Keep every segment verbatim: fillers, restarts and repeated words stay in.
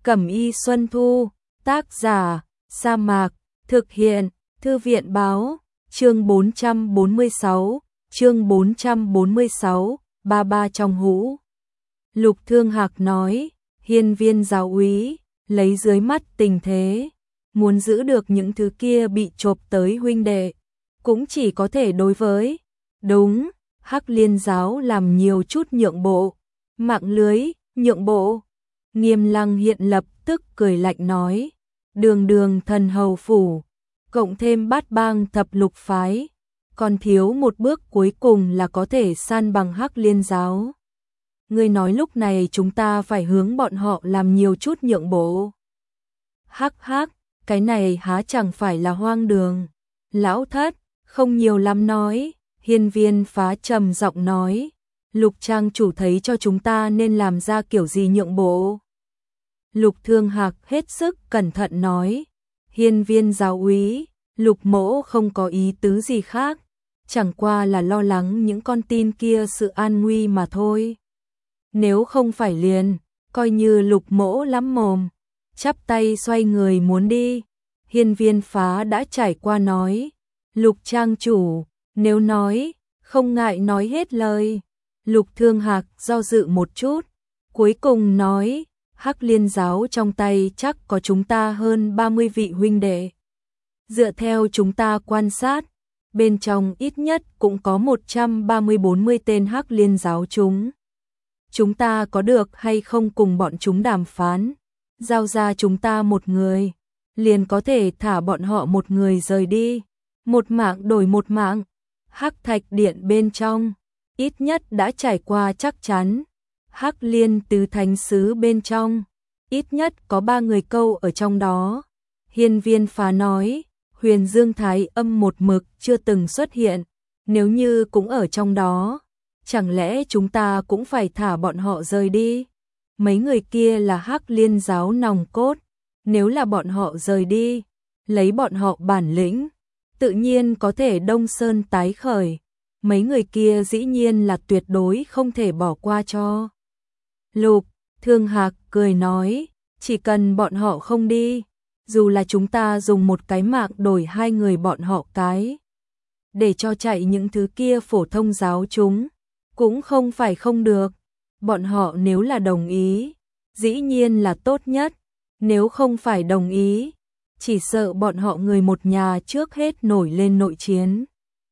Cẩm y Xuân Thu, tác giả, Sa Mạc, thực hiện, Thư viện Báo, chương bốn trăm bốn mươi sáu, chương bốn trăm bốn mươi sáu, ba ba trong hũ. Lục Thương Hạc nói, Hiên Viên giáo úy, lấy dưới mắt tình thế, muốn giữ được những thứ kia bị chộp tới huynh đệ, cũng chỉ có thể đối với, đúng, Hắc Liên giáo làm nhiều chút nhượng bộ, mạng lưới, nhượng bộ. Nghiêm Lăng hiện lập tức cười lạnh nói, đường đường thần hầu phủ, cộng thêm bát bang thập lục phái, còn thiếu một bước cuối cùng là có thể san bằng Hắc Liên giáo. Ngươi nói lúc này chúng ta phải hướng bọn họ làm nhiều chút nhượng bộ. Hắc hắc, cái này há chẳng phải là hoang đường. Lão thất, không nhiều lắm nói, Hiên Viên Phá trầm giọng nói, Lục trang chủ thấy cho chúng ta nên làm ra kiểu gì nhượng bộ. Lục Thương Hạc hết sức cẩn thận nói, Hiên Viên giáo úy, Lục mỗ không có ý tứ gì khác, chẳng qua là lo lắng những con tin kia sự an nguy mà thôi. Nếu không phải liền, coi như Lục mỗ lắm mồm, chắp tay xoay người muốn đi. Hiên Viên Phá đã trải qua nói, Lục trang chủ, nếu nói, không ngại nói hết lời. Lục Thương Hạc do dự một chút, cuối cùng nói, Hắc Liên giáo trong tay chắc có chúng ta hơn ba mươi vị huynh đệ. Dựa theo chúng ta quan sát, bên trong ít nhất cũng có một trăm ba mươi bốn mươi tên Hắc Liên giáo chúng. Chúng ta có được hay không cùng bọn chúng đàm phán, giao ra chúng ta một người, liền có thể thả bọn họ một người rời đi, một mạng đổi một mạng. Hắc Thạch Điện bên trong, ít nhất đã trải qua chắc chắn. Hắc Liên tứ thánh sứ bên trong, ít nhất có ba người câu ở trong đó. Hiên Viên Phá nói, Huyền Dương Thái Âm một mực chưa từng xuất hiện, nếu như cũng ở trong đó, chẳng lẽ chúng ta cũng phải thả bọn họ rời đi? Mấy người kia là Hắc Liên giáo nòng cốt, nếu là bọn họ rời đi, lấy bọn họ bản lĩnh, tự nhiên có thể Đông Sơn tái khởi. Mấy người kia dĩ nhiên là tuyệt đối không thể bỏ qua cho. Lục Thương Hạc cười nói, chỉ cần bọn họ không đi, dù là chúng ta dùng một cái mạng đổi hai người bọn họ cái, để cho chạy những thứ kia phổ thông giáo chúng, cũng không phải không được. Bọn họ nếu là đồng ý, dĩ nhiên là tốt nhất, nếu không phải đồng ý, chỉ sợ bọn họ người một nhà trước hết nổi lên nội chiến.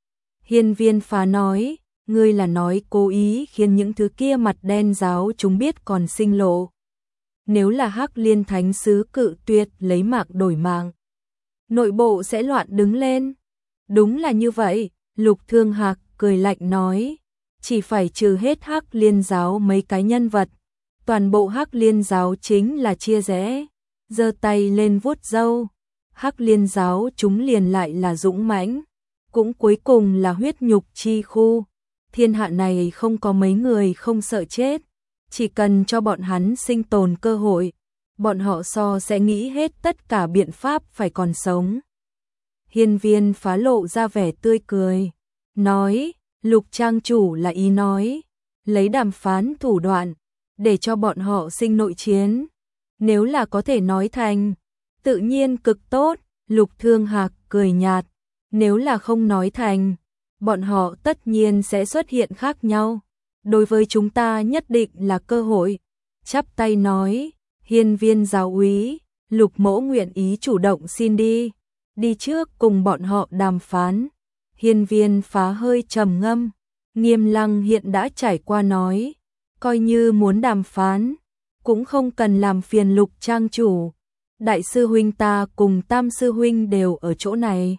Hiên Viên Phá nói, ngươi là nói cố ý khiến những thứ kia mặt đen giáo chúng biết còn sinh lộ. Nếu là Hắc Liên thánh sứ cự tuyệt lấy mạng đổi mạng, nội bộ sẽ loạn đứng lên. Đúng là như vậy, Lục Thương Hạc cười lạnh nói, chỉ phải trừ hết Hắc Liên giáo mấy cái nhân vật, toàn bộ Hắc Liên giáo chính là chia rẽ. Giơ tay lên vuốt râu, Hắc Liên giáo chúng liền lại là dũng mãnh, cũng cuối cùng là huyết nhục chi khu. Thiên hạ này không có mấy người không sợ chết, chỉ cần cho bọn hắn sinh tồn cơ hội, bọn họ so sẽ nghĩ hết tất cả biện pháp phải còn sống. Hiên Viên Phá lộ ra vẻ tươi cười, nói, Lục trang chủ là ý nói, lấy đàm phán thủ đoạn, để cho bọn họ sinh nội chiến. Nếu là có thể nói thành, tự nhiên cực tốt. Lục Thương Hạc cười nhạt, nếu là không nói thành, bọn họ tất nhiên sẽ xuất hiện khác nhau. Đối với chúng ta nhất định là cơ hội. Chắp tay nói, Hiên Viên giáo úy, Lục mỗ nguyện ý chủ động xin đi, đi trước cùng bọn họ đàm phán. Hiên Viên Phá hơi trầm ngâm, Nghiêm Lăng hiện đã trải qua nói, coi như muốn đàm phán, cũng không cần làm phiền Lục trang chủ. Đại sư huynh ta cùng Tam sư huynh đều ở chỗ này.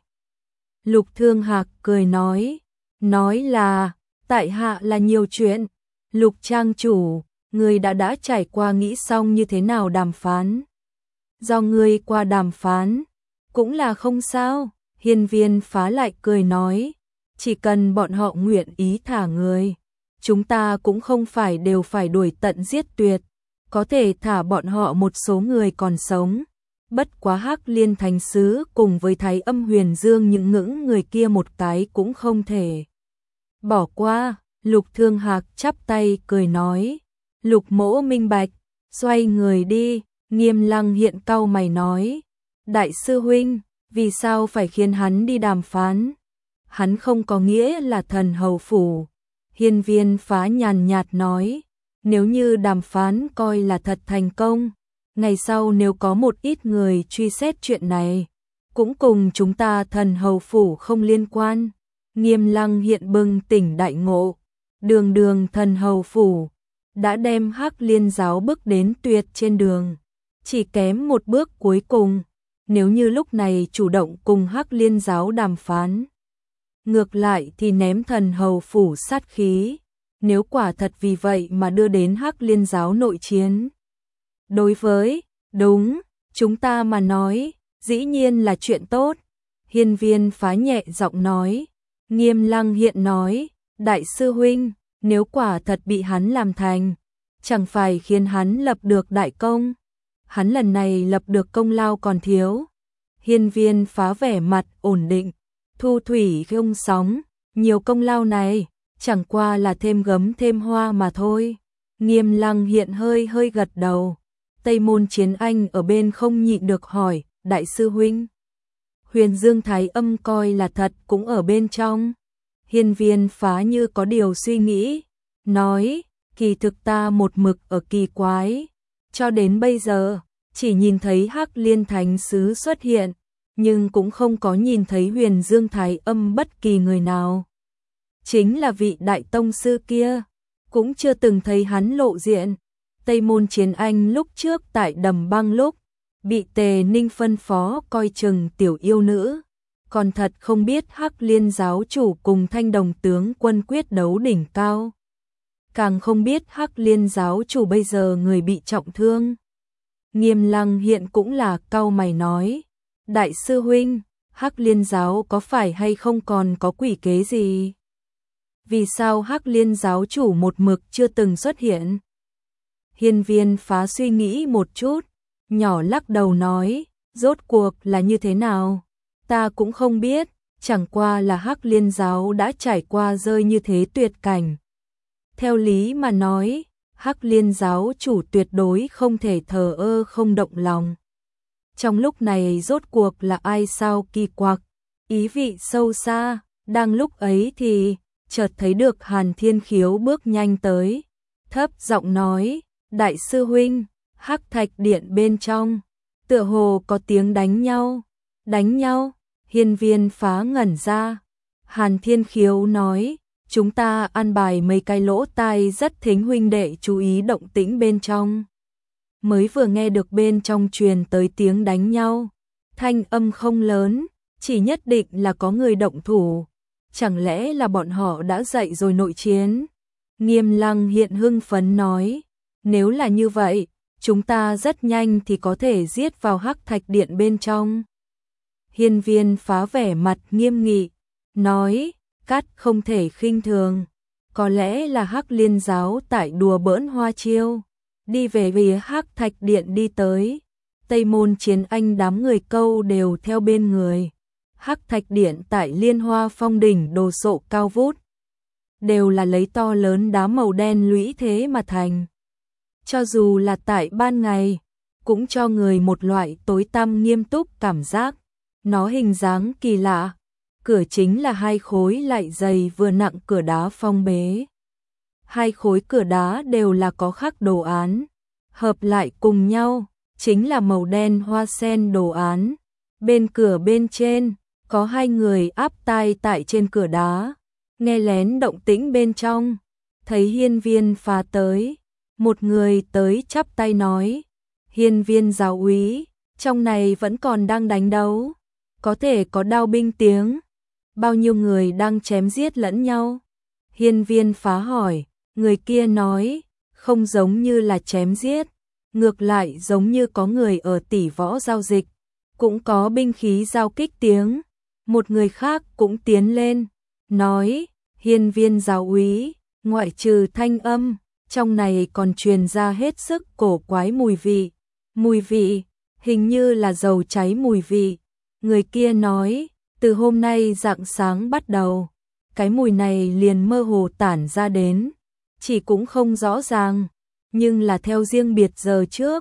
Lục Thương Hạc cười nói, nói là, tại hạ là nhiều chuyện. Lục trang chủ, người đã đã trải qua nghĩ xong như thế nào đàm phán. Do người qua đàm phán, cũng là không sao. Hiên Viên Phá lại cười nói, chỉ cần bọn họ nguyện ý thả người, chúng ta cũng không phải đều phải đuổi tận giết tuyệt, có thể thả bọn họ một số người còn sống. Bất quá Hắc Liên thánh sứ cùng với Thái Âm Huyền Dương những ngưỡng người kia một cái cũng không thể bỏ qua. Lục Thương Hạc chắp tay cười nói, Lục mỗ minh bạch, xoay người đi. Nghiêm Lăng Hiện cau mày nói, đại sư huynh, vì sao phải khiến hắn đi đàm phán? Hắn không có nghĩa là thần hầu phủ. Hiên Viên Phá nhàn nhạt nói, nếu như đàm phán coi là thật thành công, ngày sau nếu có một ít người truy xét chuyện này, cũng cùng chúng ta thần hầu phủ không liên quan. Nghiêm Lăng Hiện bừng tỉnh đại ngộ, đường đường thần hầu phủ, đã đem Hắc Liên giáo bước đến tuyệt trên đường, chỉ kém một bước cuối cùng, nếu như lúc này chủ động cùng Hắc Liên giáo đàm phán. Ngược lại thì ném thần hầu phủ sát khí, nếu quả thật vì vậy mà đưa đến Hắc Liên giáo nội chiến. Đối với, đúng, chúng ta mà nói, dĩ nhiên là chuyện tốt. Hiên Viên Phá nhẹ giọng nói. Nghiêm Lăng Hiện nói, đại sư huynh, nếu quả thật bị hắn làm thành, chẳng phải khiến hắn lập được đại công. Hắn lần này lập được công lao còn thiếu. Hiên Viên Phá vẻ mặt ổn định, thu thủy không sóng, nhiều công lao này, chẳng qua là thêm gấm thêm hoa mà thôi. Nghiêm Lăng Hiện hơi hơi gật đầu. Tây Môn Chiến Anh ở bên không nhịn được hỏi, đại sư huynh, Huyền Dương Thái Âm coi là thật cũng ở bên trong. Hiên Viên Phá như có điều suy nghĩ, nói, kỳ thực ta một mực ở kỳ quái, cho đến bây giờ, chỉ nhìn thấy Hắc Liên Thánh Sứ xuất hiện, nhưng cũng không có nhìn thấy Huyền Dương Thái Âm bất kỳ người nào. Chính là vị đại tông sư kia, cũng chưa từng thấy hắn lộ diện. Tây Môn Chiến Anh lúc trước tại Đầm Băng lúc, bị Tề Ninh phân phó coi chừng tiểu yêu nữ, còn thật không biết Hắc Liên giáo chủ cùng Thanh Đồng tướng quân quyết đấu đỉnh cao. Càng không biết Hắc Liên giáo chủ bây giờ người bị trọng thương. Nghiêm Lăng Hiện cũng là cau mày nói, đại sư huynh, Hắc Liên giáo có phải hay không còn có quỷ kế gì? Vì sao Hắc Liên giáo chủ một mực chưa từng xuất hiện? Hiên Viên Phá suy nghĩ một chút, nhỏ lắc đầu nói, rốt cuộc là như thế nào? Ta cũng không biết, chẳng qua là Hắc Liên giáo đã trải qua rơi như thế tuyệt cảnh. Theo lý mà nói, Hắc Liên giáo chủ tuyệt đối không thể thờ ơ không động lòng. Trong lúc này rốt cuộc là ai sao kỳ quặc, ý vị sâu xa, đang lúc ấy thì chợt thấy được Hàn Thiên Khiếu bước nhanh tới, thấp giọng nói, đại sư huynh, Hắc Thạch Điện bên trong, tựa hồ có tiếng đánh nhau, đánh nhau. Hiên Viên Phá ngẩn ra. Hàn Thiên Khiếu nói, chúng ta an bài mấy cái lỗ tai rất thính huynh đệ chú ý động tĩnh bên trong. Mới vừa nghe được bên trong truyền tới tiếng đánh nhau, thanh âm không lớn, chỉ nhất định là có người động thủ. Chẳng lẽ là bọn họ đã dậy rồi nội chiến? Nghiêm Lăng Hiện hưng phấn nói, nếu là như vậy, chúng ta rất nhanh thì có thể giết vào Hắc Thạch Điện bên trong. Hiên Viên Phá vẻ mặt nghiêm nghị, nói, cát không thể khinh thường, có lẽ là Hắc Liên giáo tại đùa bỡn hoa chiêu, đi về phía Hắc Thạch Điện đi tới. Tây Môn Chiến Anh đám người câu đều theo bên người. Hắc Thạch Điện tại Liên Hoa Phong đỉnh đồ sộ cao vút, đều là lấy to lớn đá màu đen lũy thế mà thành. Cho dù là tại ban ngày, cũng cho người một loại tối tăm nghiêm túc cảm giác. Nó hình dáng kỳ lạ, cửa chính là hai khối lại dày vừa nặng cửa đá phong bế. Hai khối cửa đá đều là có khắc đồ án, hợp lại cùng nhau, chính là màu đen hoa sen đồ án. Bên cửa bên trên, có hai người áp tai tại trên cửa đá, nghe lén động tĩnh bên trong. Thấy Hiên Viên Phá tới, một người tới chắp tay nói, Hiên Viên giáo úy, trong này vẫn còn đang đánh đấu. Có thể có đao binh tiếng, bao nhiêu người đang chém giết lẫn nhau. Hiên Viên Phá hỏi, người kia nói, không giống như là chém giết, ngược lại giống như có người ở tỷ võ giao dịch, cũng có binh khí giao kích tiếng. Một người khác cũng tiến lên, nói, Hiên Viên giáo úy, ngoại trừ thanh âm, trong này còn truyền ra hết sức cổ quái mùi vị. Mùi vị, hình như là dầu cháy mùi vị. Người kia nói, từ hôm nay rạng sáng bắt đầu, cái mùi này liền mơ hồ tản ra đến, chỉ cũng không rõ ràng, nhưng là theo riêng biệt giờ trước,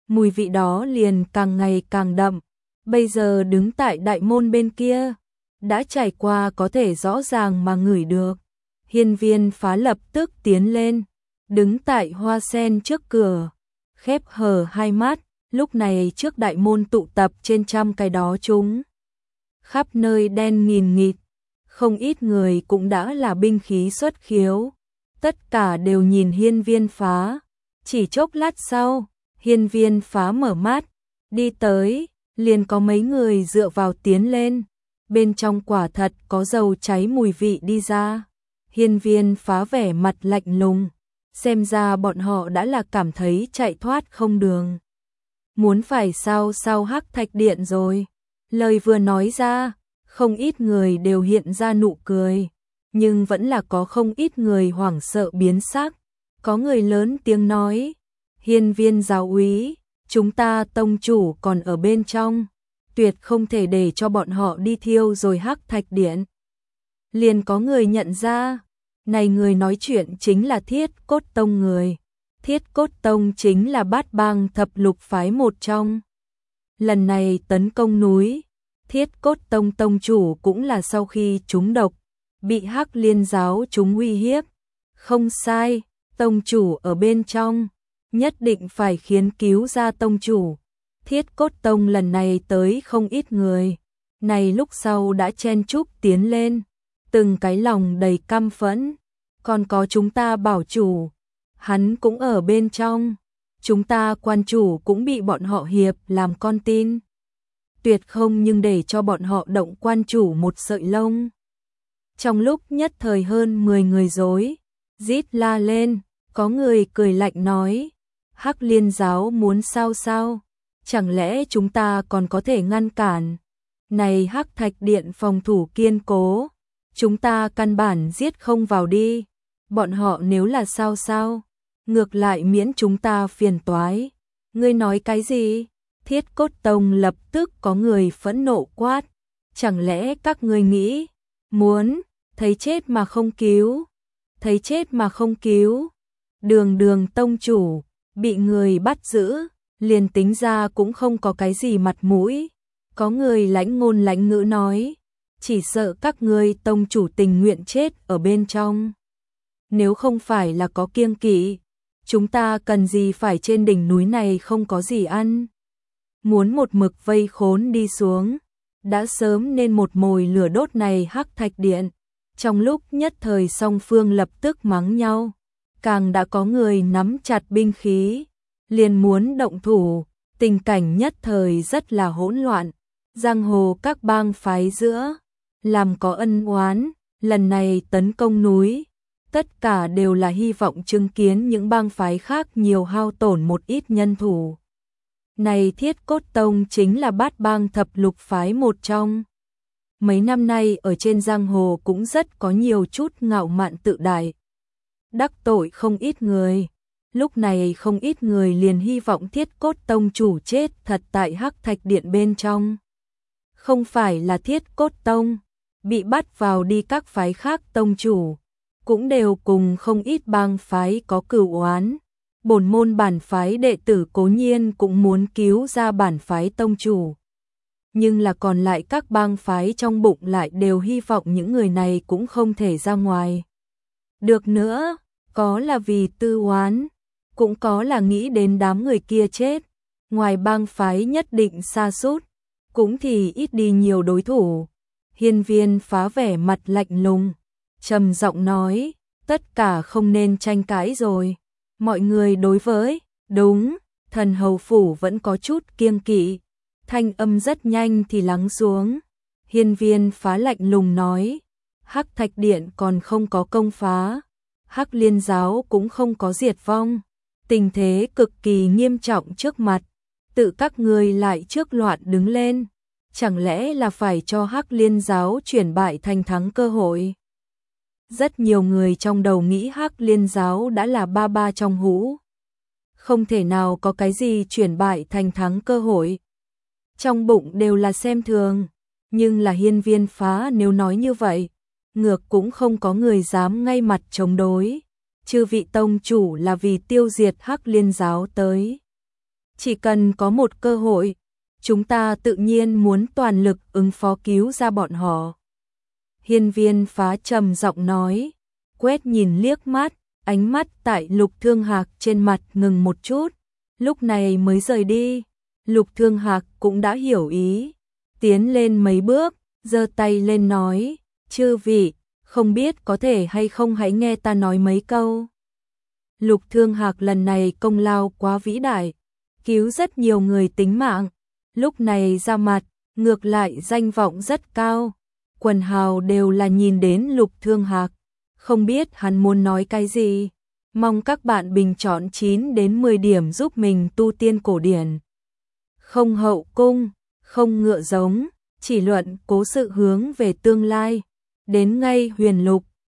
mùi vị đó liền càng ngày càng đậm. Bây giờ đứng tại đại môn bên kia, đã trải qua có thể rõ ràng mà ngửi được. Hiên Viên Phá lập tức tiến lên, đứng tại hoa sen trước cửa, khép hờ hai mắt, lúc này trước đại môn tụ tập trên trăm cái đó chúng. Khắp nơi đen nghìn nghịt, không ít người cũng đã là binh khí xuất khiếu. Tất cả đều nhìn Hiên Viên Phá. Chỉ chốc lát sau, Hiên Viên Phá mở mắt, đi tới, liền có mấy người dựa vào tiến lên. Bên trong quả thật có dầu cháy mùi vị đi ra. Hiên Viên Phá vẻ mặt lạnh lùng, xem ra bọn họ đã là cảm thấy chạy thoát không đường. Muốn phải sao sao Hắc Thạch Điện rồi. Lời vừa nói ra, không ít người đều hiện ra nụ cười, nhưng vẫn là có không ít người hoảng sợ biến sắc. Có người lớn tiếng nói, Hiên Viên giáo úy, chúng ta tông chủ còn ở bên trong, tuyệt không thể để cho bọn họ đi thiêu rồi Hắc Thạch Điện. Liền có người nhận ra, này người nói chuyện chính là Thiết Cốt Tông người. Thiết Cốt Tông chính là bát bang thập lục phái một trong. Lần này tấn công núi, Thiết Cốt Tông tông chủ cũng là sau khi trúng độc, bị Hắc Liên giáo chúng uy hiếp. Không sai, tông chủ ở bên trong, nhất định phải khiến cứu ra tông chủ. Thiết Cốt Tông lần này tới không ít người, này lúc sau đã chen chúc tiến lên, từng cái lòng đầy căm phẫn. Còn có chúng ta bảo chủ, hắn cũng ở bên trong, chúng ta quan chủ cũng bị bọn họ hiệp làm con tin. Tuyệt không nhưng để cho bọn họ động quan chủ một sợi lông. Trong lúc nhất thời hơn mười người rối rít la lên, có người cười lạnh nói, Hắc Liên giáo muốn sao sao, chẳng lẽ chúng ta còn có thể ngăn cản? Này Hắc Thạch Điện phòng thủ kiên cố, chúng ta căn bản giết không vào đi. Bọn họ nếu là sao sao, ngược lại miễn chúng ta phiền toái. Ngươi nói cái gì? Thiết Cốt Tông lập tức có người phẫn nộ quát. Chẳng lẽ các ngươi nghĩ, muốn, thấy chết mà không cứu, thấy chết mà không cứu. Đường đường tông chủ, bị người bắt giữ, liền tính ra cũng không có cái gì mặt mũi. Có người lãnh ngôn lãnh ngữ nói, chỉ sợ các ngươi tông chủ tình nguyện chết ở bên trong. Nếu không phải là có kiêng kỵ, chúng ta cần gì phải trên đỉnh núi này không có gì ăn. Muốn một mực vây khốn đi xuống, đã sớm nên một mồi lửa đốt này Hắc Thạch Điện. Trong lúc nhất thời song phương lập tức mắng nhau, càng đã có người nắm chặt binh khí, liền muốn động thủ, tình cảnh nhất thời rất là hỗn loạn. Giang hồ các bang phái giữa, làm có ân oán, lần này tấn công núi, tất cả đều là hy vọng chứng kiến những bang phái khác nhiều hao tổn một ít nhân thủ. Này Thiết Cốt Tông chính là bát bang thập lục phái một trong. Mấy năm nay ở trên giang hồ cũng rất có nhiều chút ngạo mạn tự đại. Đắc tội không ít người. Lúc này không ít người liền hy vọng Thiết Cốt Tông chủ chết thật tại Hắc Thạch Điện bên trong. Không phải là Thiết Cốt Tông, bị bắt vào đi các phái khác tông chủ, cũng đều cùng không ít bang phái có cửu oán. Bổn môn bản phái đệ tử cố nhiên cũng muốn cứu ra bản phái tông chủ. Nhưng là còn lại các bang phái trong bụng lại đều hy vọng những người này cũng không thể ra ngoài. Được nữa, có là vì tư oán, cũng có là nghĩ đến đám người kia chết. Ngoài bang phái nhất định sa sút, cũng thì ít đi nhiều đối thủ. Hiên Viên Phá vẻ mặt lạnh lùng, trầm giọng nói, tất cả không nên tranh cãi rồi. Mọi người đối với, đúng, thần hầu phủ vẫn có chút kiêng kỵ. Thanh âm rất nhanh thì lắng xuống. Hiên Viên Phá lạnh lùng nói, Hắc Thạch Điện còn không có công phá, Hắc Liên giáo cũng không có diệt vong. Tình thế cực kỳ nghiêm trọng trước mặt, tự các ngươi lại trước loạn đứng lên. Chẳng lẽ là phải cho Hắc Liên giáo chuyển bại thành thắng cơ hội? Rất nhiều người trong đầu nghĩ Hắc Liên giáo đã là ba ba trong hũ, không thể nào có cái gì chuyển bại thành thắng cơ hội. Trong bụng đều là xem thường, nhưng là Hiên Viên Phá nếu nói như vậy, ngược cũng không có người dám ngay mặt chống đối. Chư vị tông chủ là vì tiêu diệt Hắc Liên giáo tới. chỉ cần có một cơ hội, chúng ta tự nhiên muốn toàn lực ứng phó cứu ra bọn họ. Hiên Viên Phá trầm giọng nói, quét nhìn liếc mắt, ánh mắt tại Lục Thương Hạc trên mặt ngừng một chút, lúc này mới rời đi. Lục Thương Hạc cũng đã hiểu ý, tiến lên mấy bước, giơ tay lên nói, chư vị, không biết có thể hay không hãy nghe ta nói mấy câu. Lục Thương Hạc lần này công lao quá vĩ đại, cứu rất nhiều người tính mạng, lúc này ra mặt, ngược lại danh vọng rất cao. Quần hào đều là nhìn đến Lục Thương Hạc, không biết hắn muốn nói cái gì. Mong các bạn bình chọn chín đến mười điểm giúp mình tu tiên cổ điển. Không hậu cung, không ngựa giống, chỉ luận cố sự hướng về tương lai. Đến ngay Huyền Lục,